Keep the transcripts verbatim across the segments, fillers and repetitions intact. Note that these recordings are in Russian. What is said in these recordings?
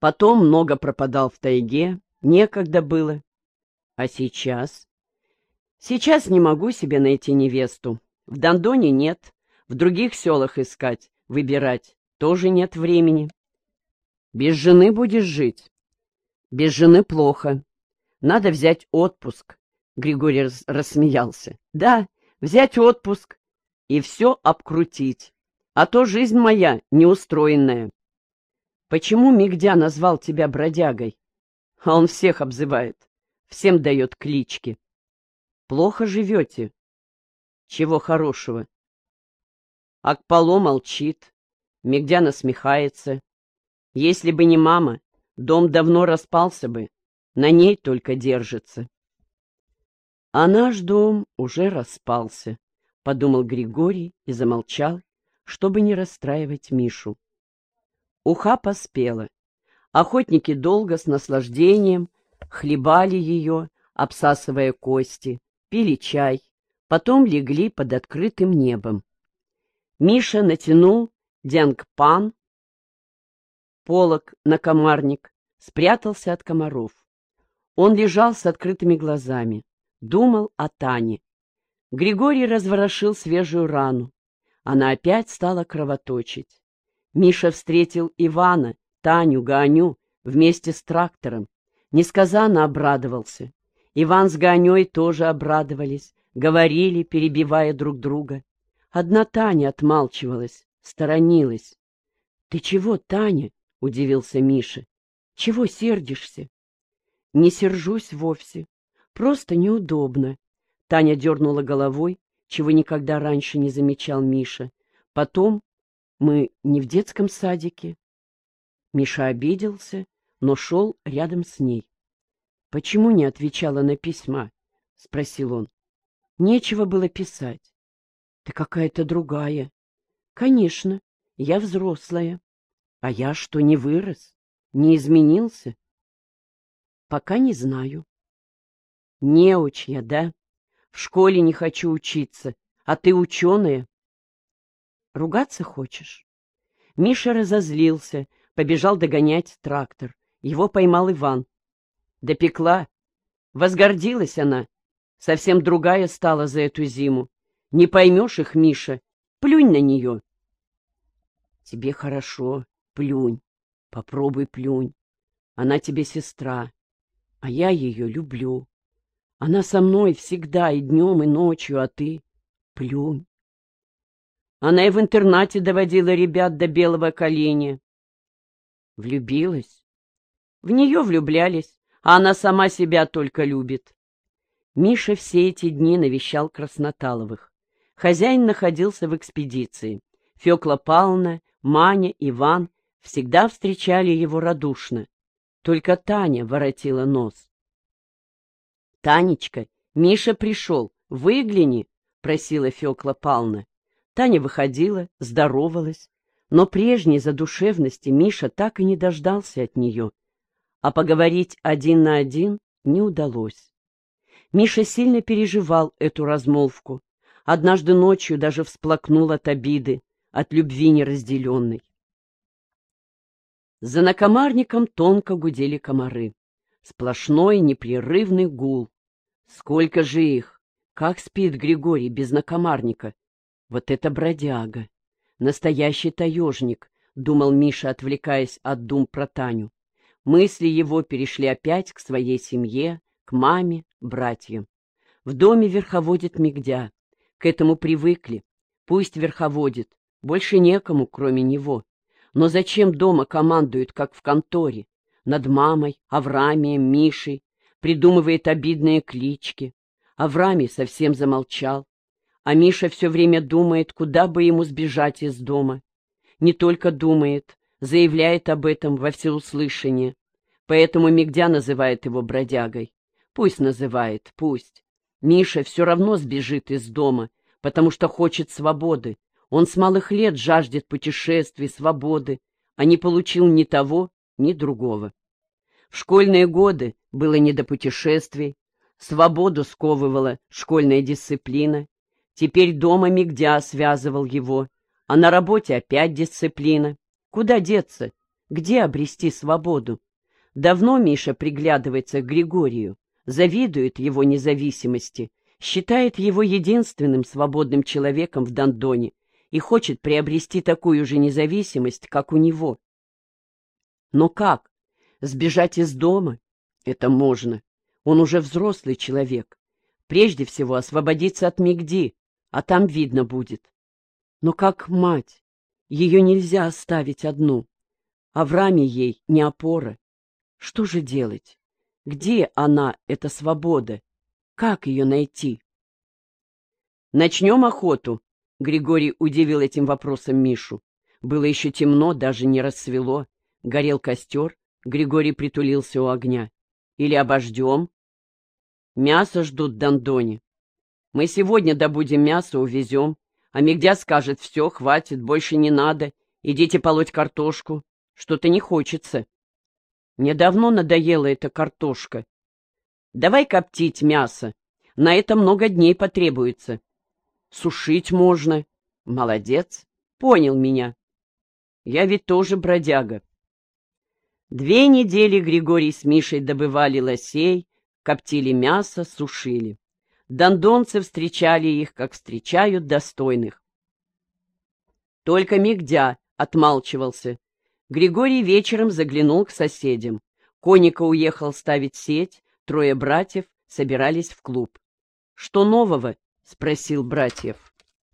Потом много пропадал в тайге, некогда было. А сейчас? Сейчас не могу себе найти невесту. В Дондоне нет, в других селах искать, выбирать тоже нет времени. Без жены будешь жить? Без жены плохо. Надо взять отпуск. Григорий рас рассмеялся. Да, взять отпуск и все обкрутить. А то жизнь моя неустроенная. Почему Мигдя назвал тебя бродягой? А он всех обзывает, всем дает клички. Плохо живете. Чего хорошего? Акполо молчит, Мигдя насмехается. Если бы не мама, дом давно распался бы, на ней только держится. А наш дом уже распался, подумал Григорий и замолчал, чтобы не расстраивать Мишу. Уха поспела. Охотники долго с наслаждением хлебали ее, обсасывая кости, пили чай, потом легли под открытым небом. Миша натянул дянгпан, полог на комарник, спрятался от комаров. Он лежал с открытыми глазами, думал о Тане. Григорий разворошил свежую рану. Она опять стала кровоточить. Миша встретил Ивана, Таню, Ганю вместе с трактором. Несказанно обрадовался. Иван с Ганей тоже обрадовались, говорили, перебивая друг друга. Одна Таня отмалчивалась, сторонилась. — Ты чего, Таня? — удивился Миша. — Чего сердишься? — Не сержусь вовсе. Просто неудобно. Таня дернула головой, чего никогда раньше не замечал Миша. Потом мы не в детском садике. Миша обиделся, но шел рядом с ней. — Почему не отвечала на письма? — спросил он. — Нечего было писать. — Ты какая-то другая. — Конечно, я взрослая. А я что, не вырос? Не изменился? — Пока не знаю. — Неуч я, да? В школе не хочу учиться, а ты ученая. — Ругаться хочешь? Миша разозлился, побежал догонять трактор. Его поймал Иван. Допекла. Возгордилась она. Совсем другая стала за эту зиму. Не поймешь их, Миша. Плюнь на нее. Тебе хорошо. Плюнь. Попробуй плюнь. Она тебе сестра. А я ее люблю. Она со мной всегда и днем, и ночью, а ты плюнь. Она и в интернате доводила ребят до белого коленя. Влюбилась. В нее влюблялись, а она сама себя только любит. Миша все эти дни навещал Красноталовых. Хозяин находился в экспедиции. Фёкла Павловна, Маня, Иван всегда встречали его радушно. Только Таня воротила нос. — Танечка, Миша пришел, выгляни, — просила Фёкла Павловна. Таня выходила, здоровалась, но прежней задушевности Миша так и не дождался от нее, а поговорить один на один не удалось. Миша сильно переживал эту размолвку, однажды ночью даже всплакнул от обиды, от любви неразделенной. За накомарником тонко гудели комары. Сплошной непрерывный гул. Сколько же их! Как спит Григорий без накомарника! Вот это бродяга! Настоящий таежник, думал Миша, отвлекаясь от дум про Таню. Мысли его перешли опять к своей семье, к маме, братьям. В доме верховодит Мигдя. К этому привыкли. Пусть верховодит. Больше некому, кроме него. Но зачем дома командует, как в конторе? Над мамой, Аврамием, Мишей. Придумывает обидные клички. Аврамий совсем замолчал. А Миша все время думает, куда бы ему сбежать из дома. Не только думает, заявляет об этом во всеуслышание. Поэтому Мигдя называет его бродягой. Пусть называет, пусть. Миша все равно сбежит из дома, потому что хочет свободы. Он с малых лет жаждет путешествий, свободы, а не получил ни того, ни другого. В школьные годы было не до путешествий, свободу сковывала школьная дисциплина. Теперь дома Мигдя связывал его, а на работе опять дисциплина. Куда деться? Где обрести свободу? Давно Миша приглядывается к Григорию, завидует его независимости, считает его единственным свободным человеком в Дондоне и хочет приобрести такую же независимость, как у него. Но как? Сбежать из дома? Это можно. Он уже взрослый человек. Прежде всего освободиться от Мигди, а там видно будет. Но как мать? Ее нельзя оставить одну. Аврааме ей не опора. Что же делать? Где она, эта свобода? Как ее найти? «Начнем охоту», — Григорий удивил этим вопросом Мишу. Было еще темно, даже не рассвело. Горел костер, Григорий притулился у огня. «Или обождем?» «Мясо ждут в Дондоне. Мы сегодня добудем мясо, увезем. А Мигдя скажет: все, хватит, больше не надо, идите полоть картошку. Что-то не хочется. Мне давно надоела эта картошка. Давай коптить мясо. На это много дней потребуется. Сушить можно. Молодец. Понял меня. Я ведь тоже бродяга». Две недели Григорий с Мишей добывали лосей, коптили мясо, сушили. Дондонцы встречали их, как встречают достойных. Только Мигдя отмалчивался. Григорий вечером заглянул к соседям. Коника уехал ставить сеть, трое братьев собирались в клуб. «Что нового?» — спросил братьев.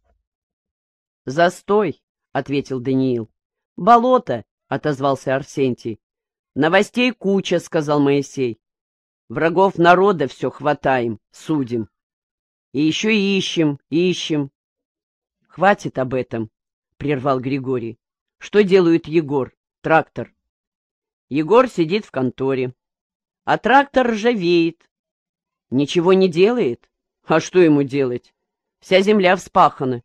«Застой», — ответил Даниил. «Болото», — отозвался Арсентий. «Новостей куча», — сказал Моисей. «Врагов народа все хватаем, судим. И еще ищем, ищем». «Хватит об этом», — прервал Григорий. «Что делает Егор, трактор?» «Егор сидит в конторе, а трактор ржавеет». «Ничего не делает? А что ему делать? Вся земля вспахана».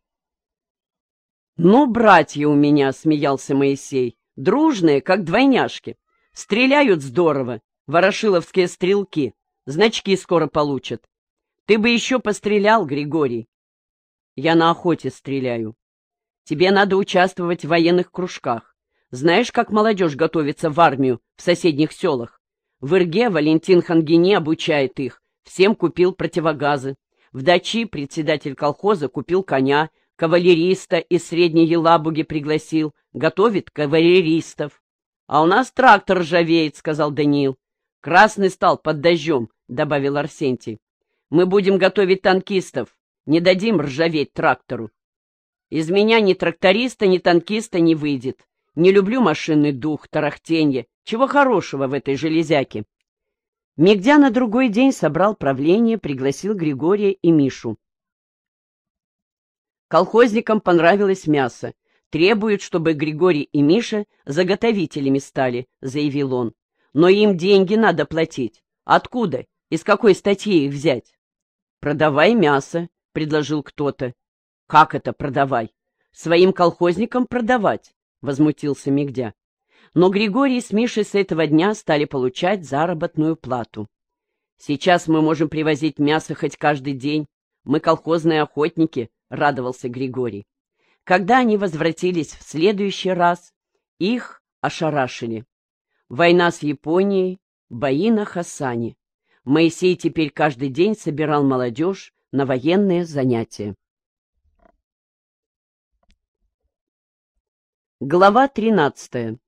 «Ну, братья у меня», — смеялся Моисей, — «дружные, как двойняшки. Стреляют здорово, ворошиловские стрелки, значки скоро получат. Ты бы еще пострелял, Григорий». «Я на охоте стреляю. Тебе надо участвовать в военных кружках. Знаешь, как молодежь готовится в армию в соседних селах? В Ирге Валентин Хангини обучает их, всем купил противогазы. В Дачи председатель колхоза купил коня, кавалериста из Средней Елабуги пригласил, готовит кавалеристов. «А у нас трактор ржавеет», — сказал Даниил. «Красный стал под дождем», — добавил Арсентий. «Мы будем готовить танкистов, не дадим ржаветь трактору». «Из меня ни тракториста, ни танкиста не выйдет. Не люблю машинный дух, тарахтенье. Чего хорошего в этой железяке?» Мигдя на другой день собрал правление, пригласил Григория и Мишу. Колхозникам понравилось мясо. «Требуют, чтобы Григорий и Миша заготовителями стали», — заявил он. «Но им деньги надо платить. Откуда? Из какой статьи их взять?» «Продавай мясо», — предложил кто-то. «Как это продавай? Своим колхозникам продавать?» — возмутился Мигдя. Но Григорий с Мишей с этого дня стали получать заработную плату. «Сейчас мы можем привозить мясо хоть каждый день. Мы колхозные охотники», — радовался Григорий. Когда они возвратились в следующий раз, их ошарашили. Война с Японией, бои на Хасане. Моисей теперь каждый день собирал молодежь на военные занятия. Глава тринадцатая.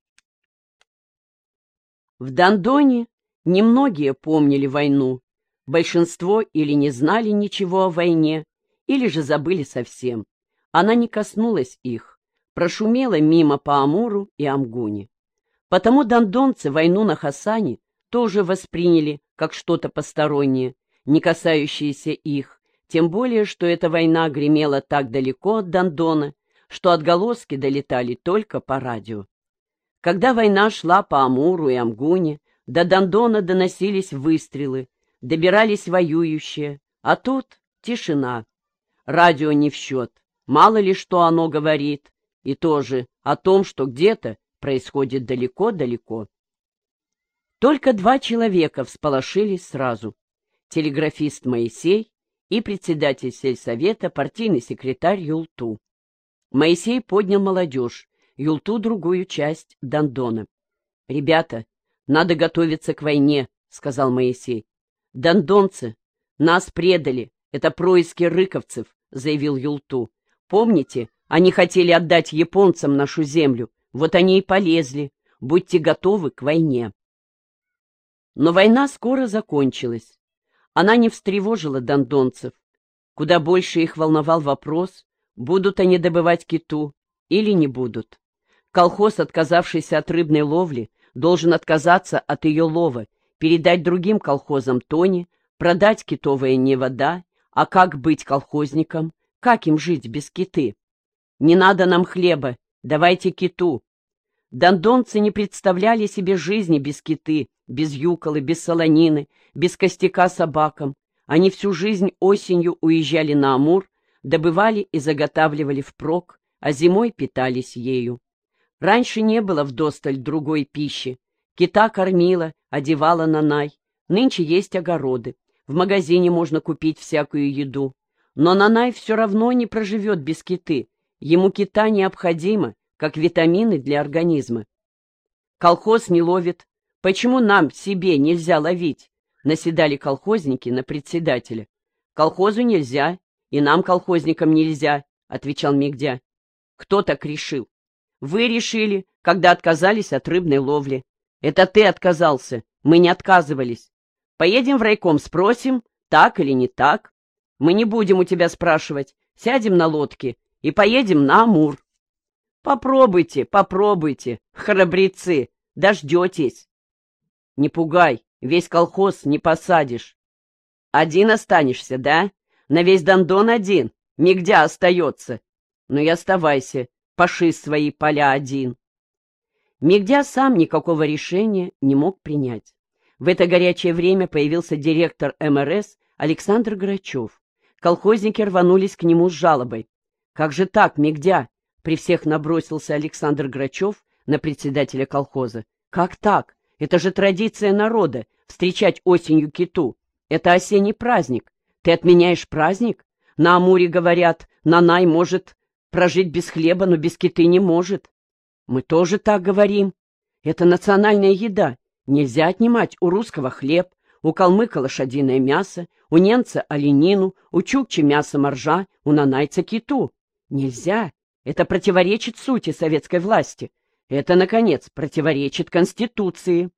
В Дондоне немногие помнили войну. Большинство или не знали ничего о войне, или же забыли совсем. Она не коснулась их, прошумела мимо по Амуру и Амгуне. Потому дондонцы войну на Хасане тоже восприняли как что-то постороннее, не касающееся их, тем более, что эта война гремела так далеко от Дондона, что отголоски долетали только по радио. Когда война шла по Амуру и Амгуне, до Дондона доносились выстрелы, добирались воюющие, а тут тишина. Радио не в счет. Мало ли что оно говорит, и тоже о том, что где-то происходит далеко-далеко. Только два человека всполошились сразу. Телеграфист Моисей и председатель сельсовета, партийный секретарь Юлту. Моисей поднял молодежь, Юлту другую часть Дондона. «Ребята, надо готовиться к войне», — сказал Моисей. «Дондонцы нас предали, это происки рыковцев», — заявил Юлту. «Помните, они хотели отдать японцам нашу землю, вот они и полезли. Будьте готовы к войне». Но война скоро закончилась. Она не встревожила дондонцев. Куда больше их волновал вопрос, будут они добывать киту или не будут. Колхоз, отказавшийся от рыбной ловли, должен отказаться от ее лова, передать другим колхозам тони, продать китовое не вода, а как быть колхозникам, как им жить без киты? «Не надо нам хлеба, давайте киту». Дондонцы не представляли себе жизни без киты, без юколы, без солонины, без костяка собакам. Они всю жизнь осенью уезжали на Амур, добывали и заготавливали впрок, а зимой питались ею. Раньше не было вдосталь другой пищи. Кита кормила, одевала Нанай. Нынче есть огороды. В магазине можно купить всякую еду. Но Нанай все равно не проживет без киты. Ему кита необходима, как витамины для организма. Колхоз не ловит. Почему нам, себе, нельзя ловить? Наседали колхозники на председателя. Колхозу нельзя, и нам, колхозникам, нельзя, отвечал Мигдя. Кто так решил? Вы решили, когда отказались от рыбной ловли. Это ты отказался, мы не отказывались. Поедем в райком, спросим, так или не так. Мы не будем у тебя спрашивать, сядем на лодке и поедем на Амур. Попробуйте, попробуйте, храбрецы, дождетесь. Не пугай, весь колхоз не посадишь. Один останешься, да? На весь Дондон один, Мигдя остается. Ну и оставайся, паши свои поля один. Мигдя сам никакого решения не мог принять. В это горячее время появился директор эм эр эс Александр Грачев. Колхозники рванулись к нему с жалобой. «Как же так, Мигдя?» — при всех набросился Александр Грачев на председателя колхоза. «Как так? Это же традиция народа — встречать осенью киту. Это осенний праздник. Ты отменяешь праздник? На Амуре, говорят, Нанай может прожить без хлеба, но без киты не может. Мы тоже так говорим. Это национальная еда. Нельзя отнимать у русского хлеб, у калмыка лошадиное мясо, у немца оленину, у чукчи мясо моржа, у нанайца киту. Нельзя. Это противоречит сути советской власти. Это, наконец, противоречит Конституции.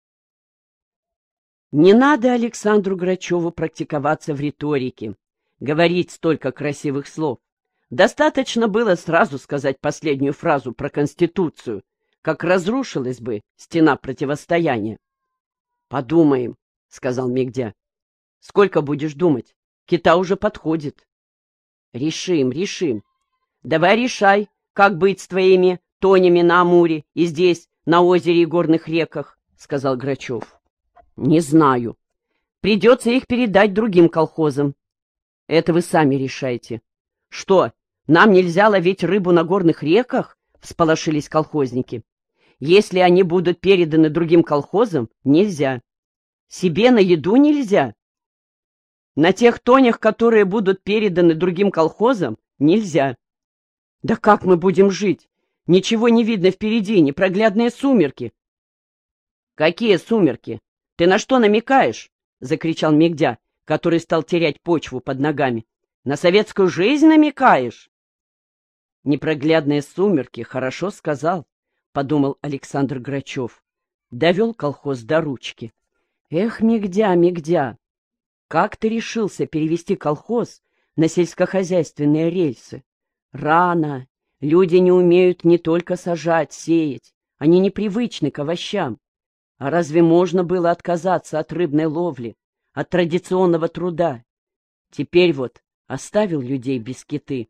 Не надо Александру Грачеву практиковаться в риторике, говорить столько красивых слов. Достаточно было сразу сказать последнюю фразу про Конституцию, как разрушилась бы стена противостояния. «Подумаем», — сказал Мигдя. «Сколько будешь думать? Кита уже подходит». «Решим, решим. Давай решай, как быть с твоими тонями на Амуре и здесь, на озере и горных реках», — сказал Грачев. «Не знаю. Придется их передать другим колхозам. Это вы сами решайте». «Что, нам нельзя ловить рыбу на горных реках?» — всполошились колхозники. «Если они будут переданы другим колхозам, нельзя. Себе на еду нельзя. На тех тонях, которые будут переданы другим колхозам, нельзя. Да как мы будем жить? Ничего не видно впереди, непроглядные сумерки». «Какие сумерки? Ты на что намекаешь?» — закричал Мигдя, который стал терять почву под ногами. «На советскую жизнь намекаешь?» «Непроглядные сумерки, хорошо сказал», — подумал Александр Грачев. Довел колхоз до ручки. «Эх, Мигдя, Мигдя, как ты решился перевести колхоз на сельскохозяйственные рельсы? Рано. Люди не умеют не только сажать, сеять. Они непривычны к овощам. А разве можно было отказаться от рыбной ловли, от традиционного труда? Теперь вот оставил людей без киты».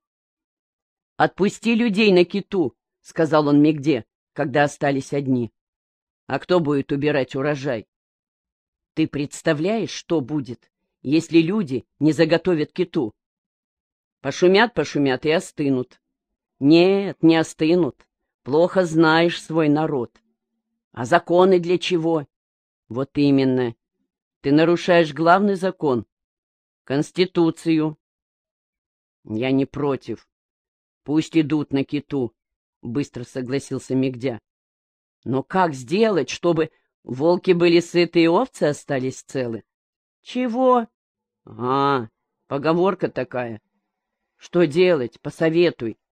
«Отпусти людей на киту», — сказал он Мигде, когда остались одни. «А кто будет убирать урожай?» «Ты представляешь, что будет, если люди не заготовят киту? Пошумят, пошумят и остынут». «Нет, не остынут. Плохо знаешь свой народ». «А законы для чего?» «Вот именно. Ты нарушаешь главный закон — Конституцию». «Я не против. Пусть идут на киту. — быстро согласился Мигдя. Но как сделать, чтобы волки были сыты и овцы остались целы? Чего? А, поговорка такая. Что делать? Посоветуй.